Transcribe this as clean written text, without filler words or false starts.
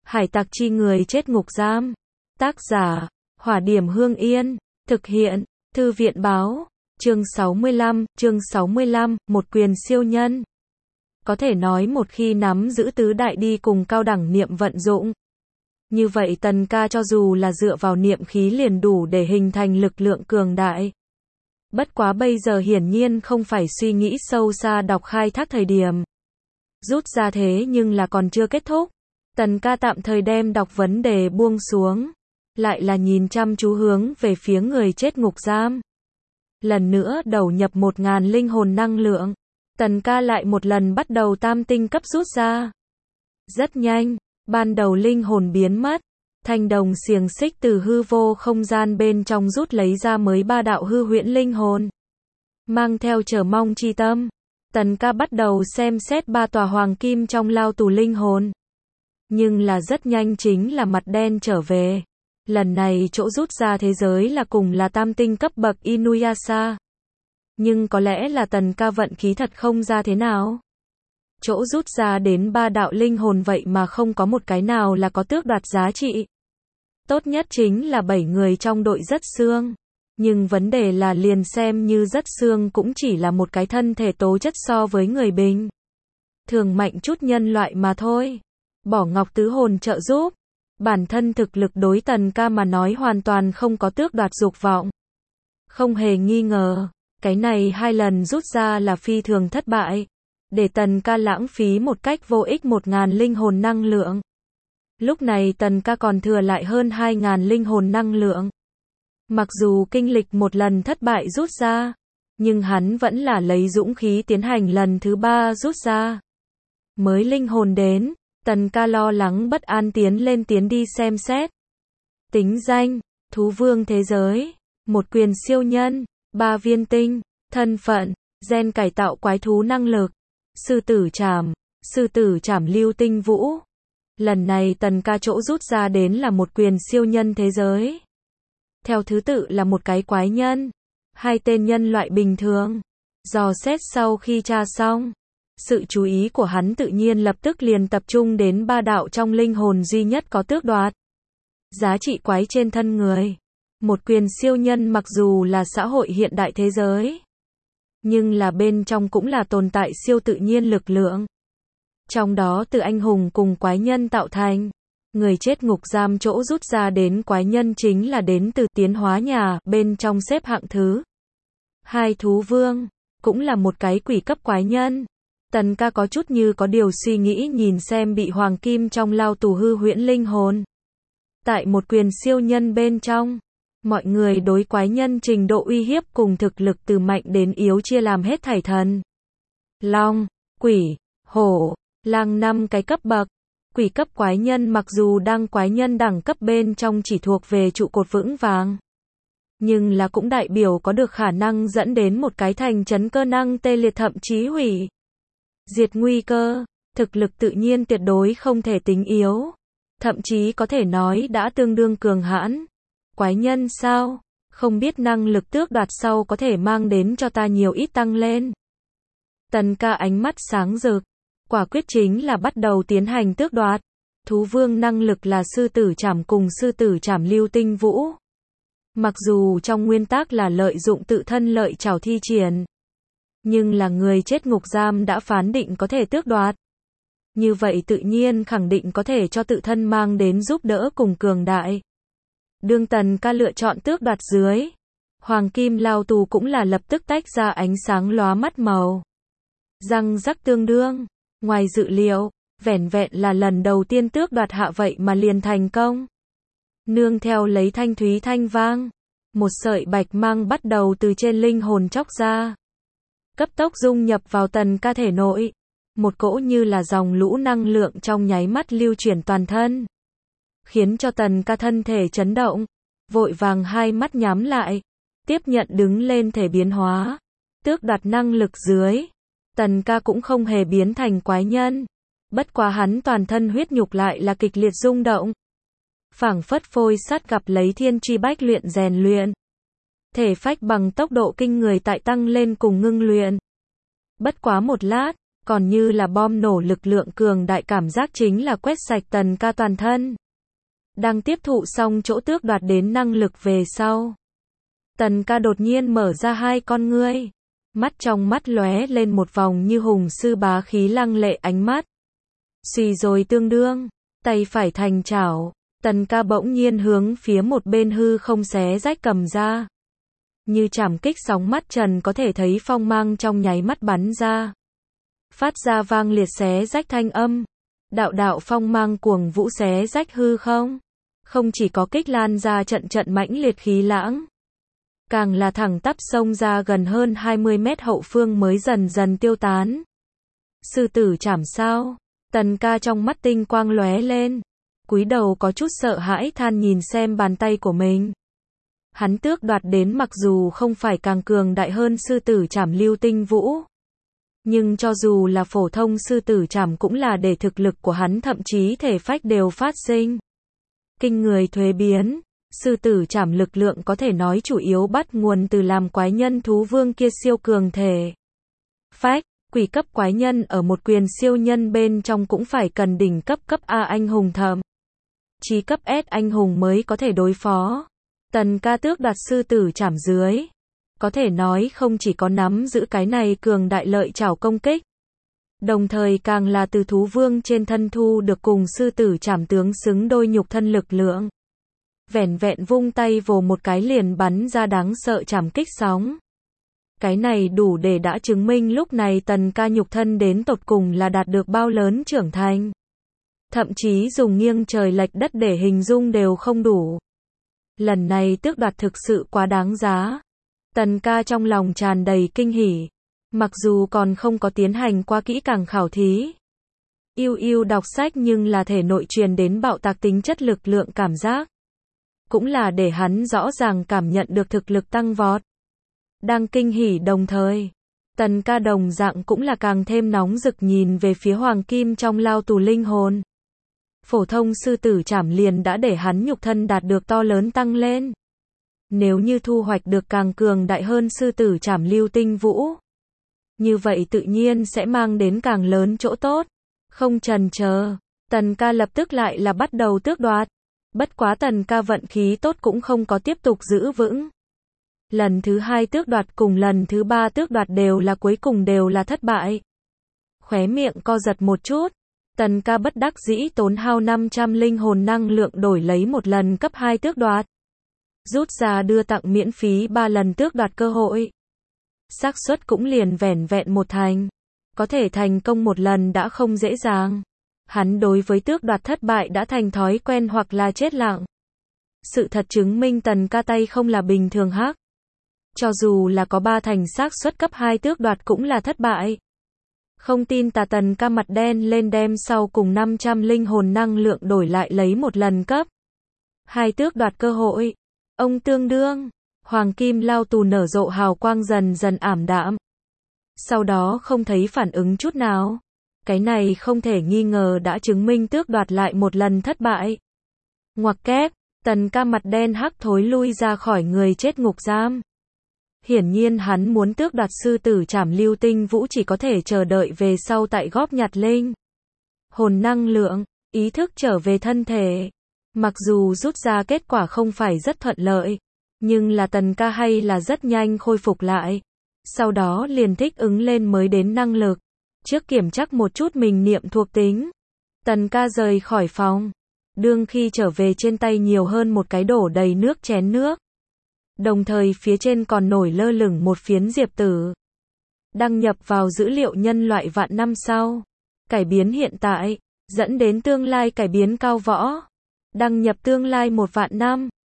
Hải tặc chi người chết ngục giam. Tác giả, Hỏa Điểm Hương Yên. Thực hiện, Thư viện Báo. Chương 65, một quyền siêu nhân. Có thể nói một khi nắm giữ tứ đại đi cùng cao đẳng niệm vận dụng. Như vậy Tần Ca cho dù là dựa vào niệm khí liền đủ để hình thành lực lượng cường đại. Bất quá bây giờ hiển nhiên không phải suy nghĩ sâu xa đọc khai thác thời điểm. Rút ra thế nhưng là còn chưa kết thúc. Tần Ca tạm thời đem đọc vấn đề buông xuống. Lại là nhìn chăm chú hướng về phía người chết ngục giam. Lần nữa đầu nhập 1000 linh hồn năng lượng. Tần Ca lại một lần bắt đầu tam tinh cấp rút ra. Rất nhanh, ban đầu linh hồn biến mất. Thanh đồng xiềng xích từ hư vô không gian bên trong rút lấy ra mới 3 đạo hư huyễn linh hồn. Mang theo chờ mong chi tâm, Tần Ca bắt đầu xem xét 3 tòa hoàng kim trong lao tù linh hồn. Nhưng là rất nhanh chính là mặt đen trở về. Lần này chỗ rút ra thế giới là cùng là tam tinh cấp bậc Inuyasha. Nhưng có lẽ là Tần Ca vận khí thật không ra thế nào. Chỗ rút ra đến 3 đạo linh hồn vậy mà không có một cái nào là có tước đoạt giá trị. Tốt nhất chính là 7 người trong đội rất xương. Nhưng vấn đề là liền xem như rất xương cũng chỉ là một cái thân thể tố chất so với người bình thường mạnh chút nhân loại mà thôi. Bỏ Ngọc Tứ Hồn trợ giúp. Bản thân thực lực đối Tần Ca mà nói hoàn toàn không có tước đoạt dục vọng. Không hề nghi ngờ, cái này 2 lần rút ra là phi thường thất bại. Để Tần Ca lãng phí một cách vô ích 1000 linh hồn năng lượng. Lúc này Tần Ca còn thừa lại hơn 2000 linh hồn năng lượng. Mặc dù kinh lịch một lần thất bại rút ra, nhưng hắn vẫn là lấy dũng khí tiến hành lần thứ 3 rút ra. Mới linh hồn đến, Tần Ca lo lắng bất an tiến đi xem xét. Tính danh, thú vương thế giới, một quyền siêu nhân, 3 viên tinh, thân phận, gen cải tạo quái thú năng lực, sư tử trảm lưu tinh vũ. Lần này Tần Ca chỗ rút ra đến là một quyền siêu nhân thế giới. Theo thứ tự là một cái quái nhân, 2 tên nhân loại bình thường. Dò xét sau khi tra xong, sự chú ý của hắn tự nhiên lập tức liền tập trung đến 3 đạo trong linh hồn duy nhất có tước đoạt giá trị quái trên thân người. Một quyền siêu nhân mặc dù là xã hội hiện đại thế giới, nhưng là bên trong cũng là tồn tại siêu tự nhiên lực lượng. Trong đó từ anh hùng cùng quái nhân tạo thành. Người chết ngục giam chỗ rút ra đến quái nhân chính là đến từ tiến hóa nhà, bên trong xếp hạng thứ 2 thú vương, cũng là một cái quỷ cấp quái nhân. Tần Ca có chút như có điều suy nghĩ nhìn xem bị hoàng kim trong lao tù hư huyễn linh hồn. Tại một quyền siêu nhân bên trong, mọi người đối quái nhân trình độ uy hiếp cùng thực lực từ mạnh đến yếu chia làm hết thảy thần, long, quỷ, hổ, lang 5 cái cấp bậc. Quỷ cấp quái nhân mặc dù đang quái nhân đẳng cấp bên trong chỉ thuộc về trụ cột vững vàng, nhưng là cũng đại biểu có được khả năng dẫn đến một cái thành trấn cơ năng tê liệt thậm chí hủy diệt nguy cơ. Thực lực tự nhiên tuyệt đối không thể tính yếu, thậm chí có thể nói đã tương đương cường hãn. Quái nhân sao? Không biết năng lực tước đoạt sau có thể mang đến cho ta nhiều ít tăng lên. Tần Ca ánh mắt sáng rực, quả quyết chính là bắt đầu tiến hành tước đoạt. Thú vương năng lực là sư tử trảm cùng sư tử trảm lưu tinh vũ. Mặc dù trong nguyên tắc là lợi dụng tự thân lợi trảo thi triển, nhưng là người chết ngục giam đã phán định có thể tước đoạt. Như vậy tự nhiên khẳng định có thể cho tự thân mang đến giúp đỡ cùng cường đại. Đương Tần Ca lựa chọn tước đoạt dưới, hoàng kim lao tù cũng là lập tức tách ra ánh sáng lóa mắt màu. Răng rắc tương đương. Ngoài dự liệu, vẻn vẹn là lần đầu tiên tước đoạt hạ vậy mà liền thành công. Nương theo lấy thanh thúy thanh vang, một sợi bạch mang bắt đầu từ trên linh hồn chóc ra. Cấp tốc dung nhập vào Tần Ca thể nội. Một cỗ như là dòng lũ năng lượng trong nháy mắt lưu chuyển toàn thân. Khiến cho Tần Ca thân thể chấn động. Vội vàng hai mắt nhắm lại. Tiếp nhận đứng lên thể biến hóa. Tước đoạt năng lực dưới. Tần Ca cũng không hề biến thành quái nhân. Bất quá hắn toàn thân huyết nhục lại là kịch liệt rung động. Phảng phất phôi sắt gặp lấy thiên truy bách luyện rèn luyện. Thể phách bằng tốc độ kinh người tại tăng lên cùng ngưng luyện. Bất quá một lát, còn như là bom nổ lực lượng cường đại cảm giác chính là quét sạch Tần ca toàn thân. Đang tiếp thụ xong chỗ tước đoạt đến năng lực về sau. Tần ca đột nhiên mở ra hai con ngươi. Mắt trong mắt lóe lên một vòng như hùng sư bá khí lăng lệ ánh mắt. Xùy rồi tương đương, tay phải thành chảo, Tần ca bỗng nhiên hướng phía một bên hư không xé rách cầm ra. Như chảm kích sóng mắt trần có thể thấy phong mang trong nháy mắt bắn ra. Phát ra vang liệt xé rách thanh âm. Đạo đạo phong mang cuồng vũ xé rách hư không. Không chỉ có kích lan ra trận trận mãnh liệt khí lãng. Càng là thẳng tắp xông ra gần hơn 20 mét hậu phương mới dần dần tiêu tán. Sư tử chảm sao? Tần ca trong mắt tinh quang lóe lên. Cúi đầu có chút sợ hãi than nhìn xem bàn tay của mình. Hắn tước đoạt đến mặc dù không phải càng cường đại hơn sư tử chảm Lưu Tinh Vũ. Nhưng cho dù là phổ thông sư tử chảm cũng là để thực lực của hắn thậm chí thể phách đều phát sinh. Kinh người thuế biến. Sư tử chảm lực lượng có thể nói chủ yếu bắt nguồn từ làm quái nhân thú vương kia siêu cường thể. Phách, quỷ cấp quái nhân ở một quyền siêu nhân bên trong cũng phải cần đỉnh cấp A anh hùng thậm chí cấp S anh hùng mới có thể đối phó. Tần ca tước đoạt sư tử chảm dưới. Có thể nói không chỉ có nắm giữ cái này cường đại lợi chảo công kích. Đồng thời càng là từ thú vương trên thân thu được cùng sư tử chảm tướng xứng đôi nhục thân lực lượng. Vẻn vẹn vung tay vồ một cái liền bắn ra đáng sợ chảm kích sóng. Cái này đủ để đã chứng minh lúc này Tần ca nhục thân đến tột cùng là đạt được bao lớn trưởng thành. Thậm chí dùng nghiêng trời lệch đất để hình dung đều không đủ. Lần này tước đoạt thực sự quá đáng giá. Tần ca trong lòng tràn đầy kinh hỉ. Mặc dù còn không có tiến hành qua kỹ càng khảo thí. Yêu đọc sách nhưng là thể nội truyền đến bạo tạc tính chất lực lượng cảm giác. Cũng là để hắn rõ ràng cảm nhận được thực lực tăng vọt. Đang kinh hỉ đồng thời. Tần ca đồng dạng cũng là càng thêm nóng rực nhìn về phía hoàng kim trong lao tù linh hồn. Phổ thông sư tử chảm liền đã để hắn nhục thân đạt được to lớn tăng lên. Nếu như thu hoạch được càng cường đại hơn sư tử chảm Lưu Tinh Vũ. Như vậy tự nhiên sẽ mang đến càng lớn chỗ tốt. Không chần chờ, Tần ca lập tức lại là bắt đầu tước đoạt. Bất quá Tần ca vận khí tốt cũng không có tiếp tục giữ vững. Lần thứ hai tước đoạt cùng lần thứ ba tước đoạt đều là cuối cùng đều là thất bại. Khóe miệng co giật một chút. Tần ca bất đắc dĩ tốn hao 500 linh hồn năng lượng đổi lấy một lần cấp 2 tước đoạt. Rút ra đưa tặng miễn phí 3 lần tước đoạt cơ hội. Xác suất cũng liền vẻn vẹn một thành. Có thể thành công một lần đã không dễ dàng. Hắn đối với tước đoạt thất bại đã thành thói quen hoặc là chết lặng. Sự thật chứng minh Tần ca tay không là bình thường hắc. Cho dù là có 3 thành xác suất cấp 2 tước đoạt cũng là thất bại. Không tin tà Tần ca mặt đen lên đem sau cùng 500 linh hồn năng lượng đổi lại lấy một lần cấp 2 tước đoạt cơ hội. Ông tương đương, hoàng kim lao tù nở rộ hào quang dần dần ảm đạm. Sau đó không thấy phản ứng chút nào. Cái này không thể nghi ngờ đã chứng minh tước đoạt lại một lần thất bại. Ngoặc kép, Tần ca mặt đen hắc thối lui ra khỏi người chết ngục giam. Hiển nhiên hắn muốn tước đoạt sư tử chảm Lưu Tinh Vũ chỉ có thể chờ đợi về sau tại góp nhặt linh hồn năng lượng, ý thức trở về thân thể. Mặc dù rút ra kết quả không phải rất thuận lợi, nhưng là Tần ca hay là rất nhanh khôi phục lại. Sau đó liền thích ứng lên mới đến năng lực. Trước kiểm chắc một chút mình niệm thuộc tính. Tần ca rời khỏi phòng. Đương khi trở về trên tay nhiều hơn một cái đổ đầy nước chén nước. Đồng thời phía trên còn nổi lơ lửng một phiến diệp tử. Đăng nhập vào dữ liệu nhân loại vạn năm sau. Cải biến hiện tại, dẫn đến tương lai cải biến cao võ. Đăng nhập tương lai 1 vạn năm.